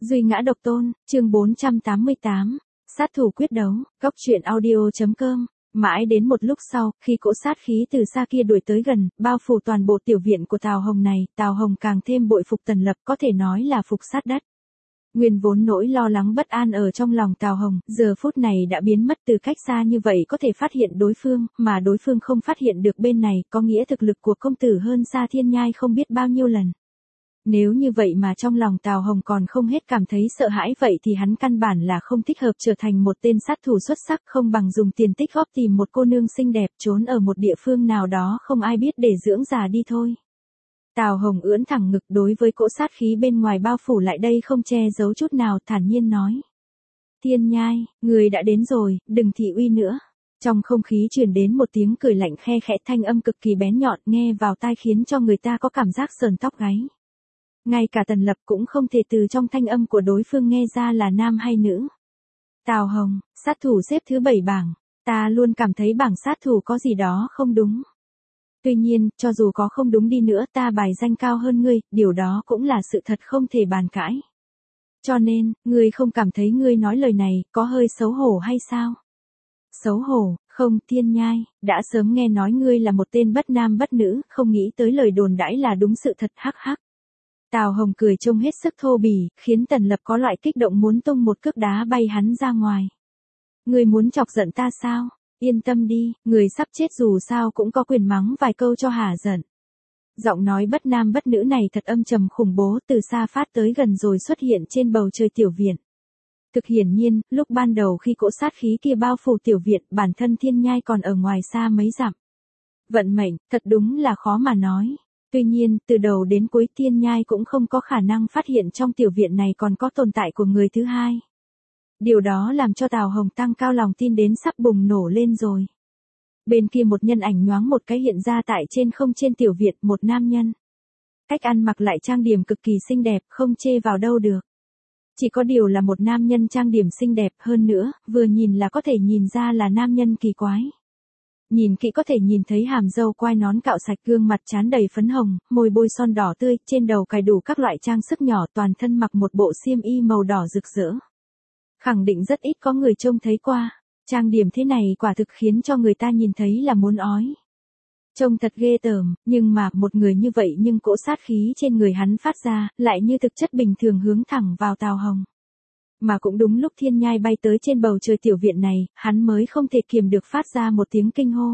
Duy ngã độc tôn, chương 488, sát thủ quyết đấu, góc truyện audio.com. Mãi đến một lúc sau, khi cỗ sát khí từ xa kia đuổi tới gần, bao phủ toàn bộ tiểu viện của Tào Hồng này, Tào Hồng càng thêm bội phục Tần Lập, có thể nói là phục sát đất. Nguyên vốn nỗi lo lắng bất an ở trong lòng Tào Hồng, giờ phút này đã biến mất, từ cách xa như vậy có thể phát hiện đối phương, mà đối phương không phát hiện được bên này, có nghĩa thực lực của công tử hơn xa Thiên Nhai không biết bao nhiêu lần. Nếu như vậy mà trong lòng Tào Hồng còn không hết cảm thấy sợ hãi, vậy thì hắn căn bản là không thích hợp trở thành một tên sát thủ xuất sắc, không bằng dùng tiền tích góp tìm một cô nương xinh đẹp trốn ở một địa phương nào đó không ai biết để dưỡng già đi thôi. Tào Hồng ưỡn thẳng ngực, đối với cỗ sát khí bên ngoài bao phủ lại đây không che giấu chút nào, thản nhiên nói. Thiên Nhai, người đã đến rồi, đừng thị uy nữa. Trong không khí truyền đến một tiếng cười lạnh khe khẽ, thanh âm cực kỳ bén nhọn, nghe vào tai khiến cho người ta có cảm giác sờn tóc gáy. Ngay cả Tần Lập cũng không thể từ trong thanh âm của đối phương nghe ra là nam hay nữ. Tào Hồng, sát thủ xếp thứ 7 bảng, ta luôn cảm thấy bảng sát thủ có gì đó không đúng. Tuy nhiên, cho dù có không đúng đi nữa, ta bài danh cao hơn ngươi, điều đó cũng là sự thật không thể bàn cãi. Cho nên, ngươi không cảm thấy ngươi nói lời này có hơi xấu hổ hay sao? Xấu hổ, không, Thiên Nhai, đã sớm nghe nói ngươi là một tên bất nam bất nữ, không nghĩ tới lời đồn đãi là đúng sự thật, hắc hắc. Tào Hồng cười trông hết sức thô bỉ, khiến Tần Lập có loại kích động muốn tung một cước đá bay hắn ra ngoài. Ngươi muốn chọc giận ta sao? Yên tâm đi, người sắp chết dù sao cũng có quyền mắng vài câu cho hả giận. Giọng nói bất nam bất nữ này thật âm trầm khủng bố, từ xa phát tới gần rồi xuất hiện trên bầu trời tiểu viện. Thực hiển nhiên, lúc ban đầu khi cỗ sát khí kia bao phủ tiểu viện, bản thân Thiên Nhai còn ở ngoài xa mấy dặm. Vận mệnh, thật đúng là khó mà nói. Tuy nhiên, từ đầu đến cuối Thiên Nhai cũng không có khả năng phát hiện trong tiểu viện này còn có tồn tại của người thứ hai. Điều đó làm cho Tào Hồng tăng cao lòng tin đến sắp bùng nổ lên rồi. Bên kia một nhân ảnh nhoáng một cái hiện ra tại trên không trên tiểu viện, một nam nhân. Cách ăn mặc lại trang điểm cực kỳ xinh đẹp, không chê vào đâu được. Chỉ có điều là một nam nhân trang điểm xinh đẹp, hơn nữa, vừa nhìn là có thể nhìn ra là nam nhân kỳ quái. Nhìn kỹ có thể nhìn thấy hàm râu quai nón cạo sạch, gương mặt trán đầy phấn hồng, môi bôi son đỏ tươi, trên đầu cài đủ các loại trang sức nhỏ, toàn thân mặc một bộ xiêm y màu đỏ rực rỡ. Khẳng định rất ít có người trông thấy qua, trang điểm thế này quả thực khiến cho người ta nhìn thấy là muốn ói. Trông thật ghê tởm, nhưng mà một người như vậy nhưng cỗ sát khí trên người hắn phát ra, lại như thực chất bình thường hướng thẳng vào Tào Hồng. Mà cũng đúng lúc Thiên Nhai bay tới trên bầu trời tiểu viện này, hắn mới không thể kiềm được phát ra một tiếng kinh hô.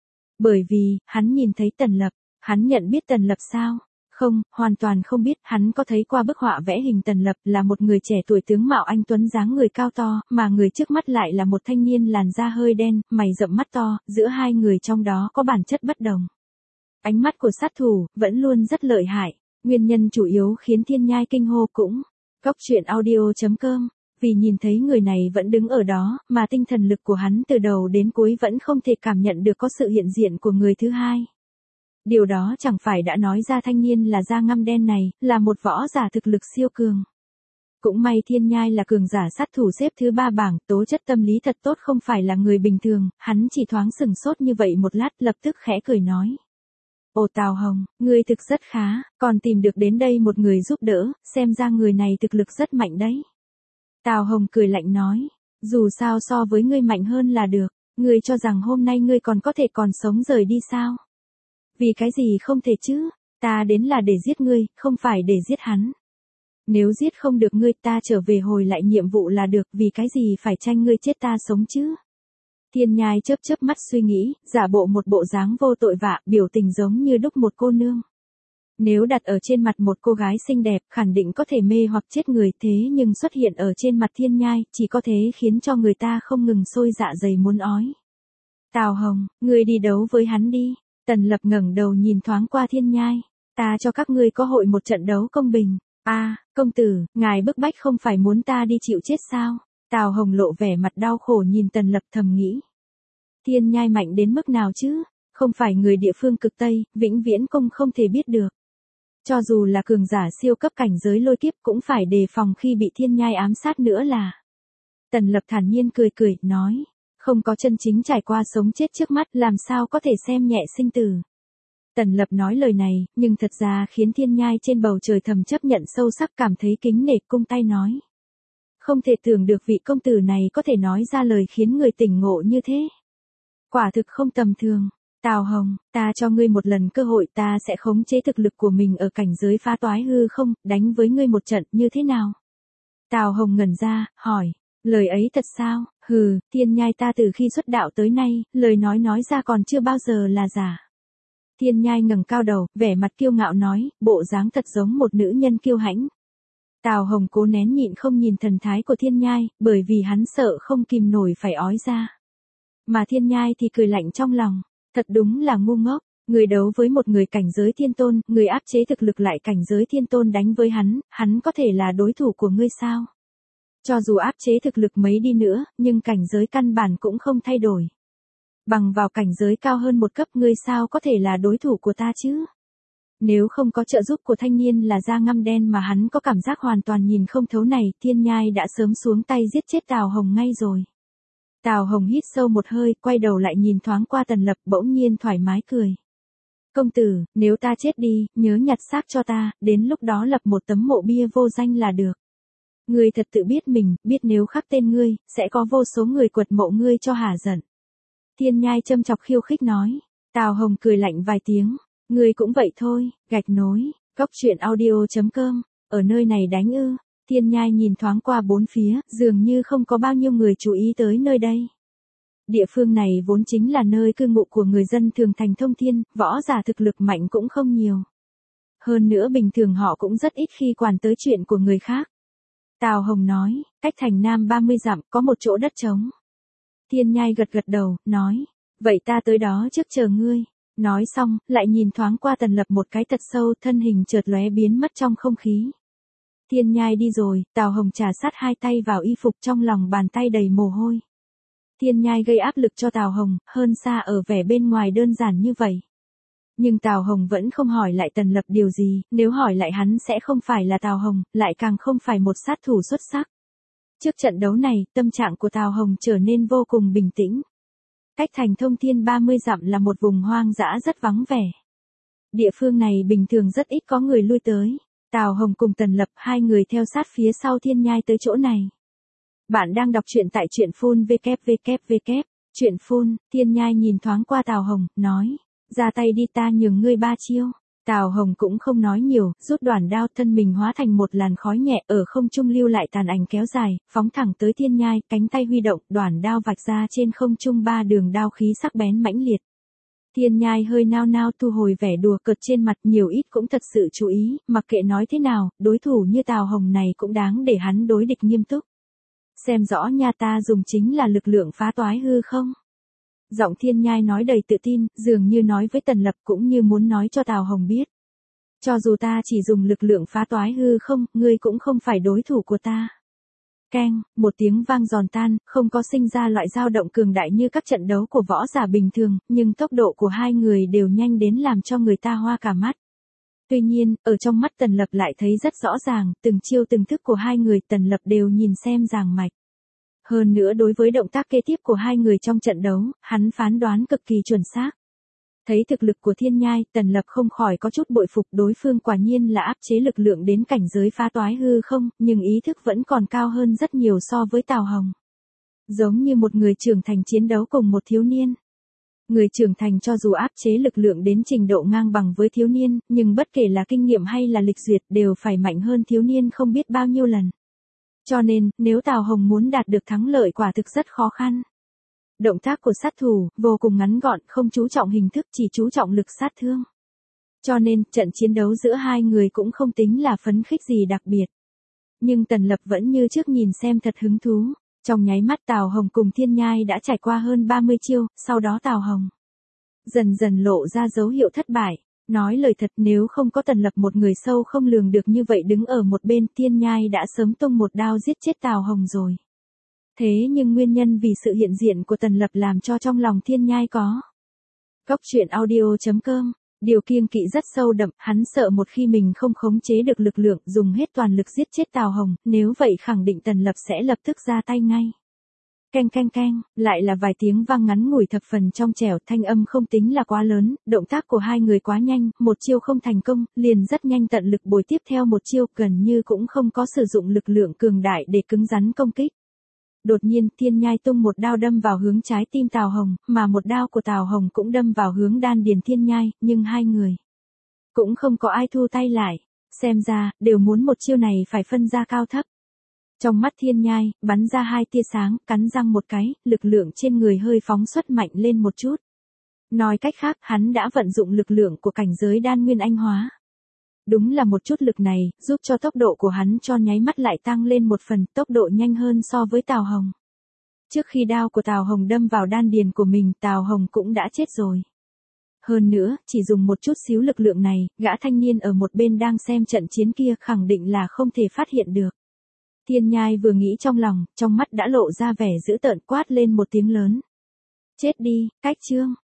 Bởi vì, hắn nhìn thấy Tần Lập, hắn nhận biết Tần Lập sao? Không, hoàn toàn không biết, hắn có thấy qua bức họa vẽ hình Tần Lập là một người trẻ tuổi tướng mạo anh tuấn dáng người cao to, mà người trước mắt lại là một thanh niên làn da hơi đen, mày rậm mắt to, giữa hai người trong đó có bản chất bất đồng. Ánh mắt của sát thủ, vẫn luôn rất lợi hại, nguyên nhân chủ yếu khiến Thiên Nhai kinh hô cũng, góc truyện audio.com. Vì nhìn thấy người này vẫn đứng ở đó, mà tinh thần lực của hắn từ đầu đến cuối vẫn không thể cảm nhận được có sự hiện diện của người thứ hai. Điều đó chẳng phải đã nói ra thanh niên là da ngăm đen này, là một võ giả thực lực siêu cường. Cũng may Thiên Nhai là cường giả sát thủ xếp thứ 3 bảng, tố chất tâm lý thật tốt, không phải là người bình thường, hắn chỉ thoáng sừng sốt như vậy một lát, lập tức khẽ cười nói. Ồ Tào Hồng, ngươi thực rất khá, còn tìm được đến đây một người giúp đỡ, xem ra người này thực lực rất mạnh đấy. Tào Hồng cười lạnh nói, dù sao so với ngươi mạnh hơn là được, ngươi cho rằng hôm nay ngươi còn có thể còn sống rời đi sao? Vì cái gì không thể chứ, ta đến là để giết ngươi, không phải để giết hắn. Nếu giết không được ngươi, ta trở về hồi lại nhiệm vụ là được, vì cái gì phải tranh ngươi chết ta sống chứ? Thiên Nhai chớp chớp mắt suy nghĩ, giả bộ một bộ dáng vô tội vạ, biểu tình giống như đúc một cô nương. Nếu đặt ở trên mặt một cô gái xinh đẹp, khẳng định có thể mê hoặc chết người, thế nhưng xuất hiện ở trên mặt Thiên Nhai, chỉ có thế khiến cho người ta không ngừng sôi dạ dày muốn ói. Tào Hồng, ngươi đi đấu với hắn đi. Tần Lập ngẩng đầu nhìn thoáng qua Thiên Nhai, ta cho các ngươi có hội một trận đấu công bình. Công tử, ngài bức bách không phải muốn ta đi chịu chết sao? Tào Hồng lộ vẻ mặt đau khổ nhìn Tần Lập thầm nghĩ. Thiên Nhai mạnh đến mức nào chứ? Không phải người địa phương cực Tây, vĩnh viễn cũng không thể biết được. Cho dù là cường giả siêu cấp cảnh giới lôi kiếp cũng phải đề phòng khi bị Thiên Nhai ám sát nữa là. Tần Lập thản nhiên cười cười, nói. Không có chân chính trải qua sống chết trước mắt, làm sao có thể xem nhẹ sinh tử. Tần Lập nói lời này, nhưng thật ra khiến Thiên Nhai trên bầu trời thầm chấp nhận sâu sắc, cảm thấy kính nể, cung tay nói. Không thể tưởng được vị công tử này có thể nói ra lời khiến người tỉnh ngộ như thế. Quả thực không tầm thường. Tào Hồng, ta cho ngươi một lần cơ hội, ta sẽ khống chế thực lực của mình ở cảnh giới phá toái hư không, đánh với ngươi một trận, như thế nào? Tào Hồng ngẩn ra, hỏi, lời ấy thật sao? Hừ, Thiên Nhai ta từ khi xuất đạo tới nay, lời nói ra còn chưa bao giờ là giả. Thiên Nhai ngẩng cao đầu, vẻ mặt kiêu ngạo nói, bộ dáng thật giống một nữ nhân kiêu hãnh. Tào Hồng cố nén nhịn không nhìn thần thái của Thiên Nhai, bởi vì hắn sợ không kìm nổi phải ói ra. Mà Thiên Nhai thì cười lạnh trong lòng, thật đúng là ngu ngốc, người đấu với một người cảnh giới thiên tôn, người áp chế thực lực lại cảnh giới thiên tôn đánh với hắn có thể là đối thủ của ngươi sao? Cho dù áp chế thực lực mấy đi nữa, nhưng cảnh giới căn bản cũng không thay đổi. Bằng vào cảnh giới cao hơn một cấp, ngươi sao có thể là đối thủ của ta chứ? Nếu không có trợ giúp của thanh niên là da ngăm đen mà hắn có cảm giác hoàn toàn nhìn không thấu này, Thiên Nhai đã sớm xuống tay giết chết Tào Hồng ngay rồi. Tào Hồng hít sâu một hơi, quay đầu lại nhìn thoáng qua Tần Lập, bỗng nhiên thoải mái cười. Công tử, nếu ta chết đi, nhớ nhặt xác cho ta, đến lúc đó lập một tấm mộ bia vô danh là được. Ngươi thật tự biết mình, biết nếu khắc tên ngươi, sẽ có vô số người quật mộ ngươi cho hả giận. Thiên Nhai châm chọc khiêu khích nói. Tào Hồng cười lạnh vài tiếng. Ngươi cũng vậy thôi, gạch nối, góc truyện audio.com, ở nơi này đánh ư. Thiên Nhai nhìn thoáng qua bốn phía, dường như không có bao nhiêu người chú ý tới nơi đây. Địa phương này vốn chính là nơi cư ngụ của người dân thường thành thông thiên, võ giả thực lực mạnh cũng không nhiều. Hơn nữa bình thường họ cũng rất ít khi quản tới chuyện của người khác. Tào Hồng nói, cách thành Nam 30 dặm, có một chỗ đất trống. Thiên Nhai gật gật đầu, nói, vậy ta tới đó trước chờ ngươi. Nói xong, lại nhìn thoáng qua Tần Lập một cái thật sâu, thân hình chợt lóe biến mất trong không khí. Thiên Nhai đi rồi, Tào Hồng trà sát hai tay vào y phục, trong lòng bàn tay đầy mồ hôi. Thiên Nhai gây áp lực cho Tào Hồng, hơn xa ở vẻ bên ngoài đơn giản như vậy. Nhưng Tào Hồng vẫn không hỏi lại Tần Lập điều gì, nếu hỏi lại hắn sẽ không phải là Tào Hồng, lại càng không phải một sát thủ xuất sắc. Trước trận đấu này, tâm trạng của Tào Hồng trở nên vô cùng bình tĩnh. Cách thành thông thiên 30 dặm là một vùng hoang dã rất vắng vẻ. Địa phương này bình thường rất ít có người lui tới. Tào Hồng cùng Tần Lập, hai người theo sát phía sau Thiên Nhai tới chỗ này. Bạn đang đọc truyện tại truyện phun www. Truyện phun, Thiên Nhai nhìn thoáng qua Tào Hồng, nói, ra tay đi, ta nhường ngươi 3 chiêu. Tào Hồng cũng không nói nhiều, rút đoản đao, thân mình hóa thành một làn khói nhẹ, ở không trung lưu lại tàn ảnh kéo dài, phóng thẳng tới Thiên Nhai, cánh tay huy động, đoản đao vạch ra trên không trung 3 đường đao khí sắc bén mãnh liệt. Thiên Nhai hơi nao nao thu hồi vẻ đùa cợt trên mặt, nhiều ít cũng thật sự chú ý, mặc kệ nói thế nào, đối thủ như Tào Hồng này cũng đáng để hắn đối địch nghiêm túc. Xem rõ nha, ta dùng chính là lực lượng phá toái hư không? Giọng Thiên Nhai nói đầy tự tin, dường như nói với Tần Lập cũng như muốn nói cho Tào Hồng biết. Cho dù ta chỉ dùng lực lượng phá toái hư không, ngươi cũng không phải đối thủ của ta. Keng, một tiếng vang giòn tan, không có sinh ra loại dao động cường đại như các trận đấu của võ giả bình thường, nhưng tốc độ của hai người đều nhanh đến làm cho người ta hoa cả mắt. Tuy nhiên, ở trong mắt Tần Lập lại thấy rất rõ ràng, từng chiêu từng thức của hai người Tần Lập đều nhìn xem ràng mạch. Hơn nữa đối với động tác kế tiếp của hai người trong trận đấu, hắn phán đoán cực kỳ chuẩn xác. Thấy thực lực của Thiên Nhai, Tần Lập không khỏi có chút bội phục, đối phương quả nhiên là áp chế lực lượng đến cảnh giới phá toái hư không, nhưng ý thức vẫn còn cao hơn rất nhiều so với Tào Hồng. Giống như một người trưởng thành chiến đấu cùng một thiếu niên. Người trưởng thành cho dù áp chế lực lượng đến trình độ ngang bằng với thiếu niên, nhưng bất kể là kinh nghiệm hay là lịch duyệt đều phải mạnh hơn thiếu niên không biết bao nhiêu lần. Cho nên, nếu Tào Hồng muốn đạt được thắng lợi quả thực rất khó khăn. Động tác của sát thủ, vô cùng ngắn gọn, không chú trọng hình thức, chỉ chú trọng lực sát thương. Cho nên, trận chiến đấu giữa hai người cũng không tính là phấn khích gì đặc biệt. Nhưng Tần Lập vẫn như trước nhìn xem thật hứng thú. Trong nháy mắt Tào Hồng cùng Thiên Nhai đã trải qua hơn 30 chiêu, sau đó Tào Hồng dần dần lộ ra dấu hiệu thất bại. Nói lời thật, nếu không có Tần Lập một người sâu không lường được như vậy đứng ở một bên, Thiên Nhai đã sớm tung một đao giết chết Tào Hồng rồi. Thế nhưng nguyên nhân vì sự hiện diện của Tần Lập làm cho trong lòng Thiên Nhai có. Góc truyện audio.com, điều kiêng kỵ rất sâu đậm, hắn sợ một khi mình không khống chế được lực lượng, dùng hết toàn lực giết chết Tào Hồng, nếu vậy khẳng định Tần Lập sẽ lập tức ra tay ngay. Keng keng keng, lại là vài tiếng vang ngắn ngủi thập phần trong trẻo, thanh âm không tính là quá lớn, động tác của hai người quá nhanh, một chiêu không thành công, liền rất nhanh tận lực bồi tiếp theo một chiêu, gần như cũng không có sử dụng lực lượng cường đại để cứng rắn công kích. Đột nhiên, Thiên Nhai tung một đao đâm vào hướng trái tim Tào Hồng, mà một đao của Tào Hồng cũng đâm vào hướng đan điền Thiên Nhai, nhưng hai người cũng không có ai thu tay lại. Xem ra, đều muốn một chiêu này phải phân ra cao thấp. Trong mắt Thiên Nhai, bắn ra hai tia sáng, cắn răng một cái, lực lượng trên người hơi phóng xuất mạnh lên một chút. Nói cách khác, hắn đã vận dụng lực lượng của cảnh giới đan nguyên anh hóa. Đúng là một chút lực này, giúp cho tốc độ của hắn cho nháy mắt lại tăng lên một phần, tốc độ nhanh hơn so với Tào Hồng. Trước khi đao của Tào Hồng đâm vào đan điền của mình, Tào Hồng cũng đã chết rồi. Hơn nữa, chỉ dùng một chút xíu lực lượng này, gã thanh niên ở một bên đang xem trận chiến kia khẳng định là không thể phát hiện được. Thiên Nhai vừa nghĩ trong lòng, trong mắt đã lộ ra vẻ dữ tợn, quát lên một tiếng lớn. Chết đi, Cách Trương.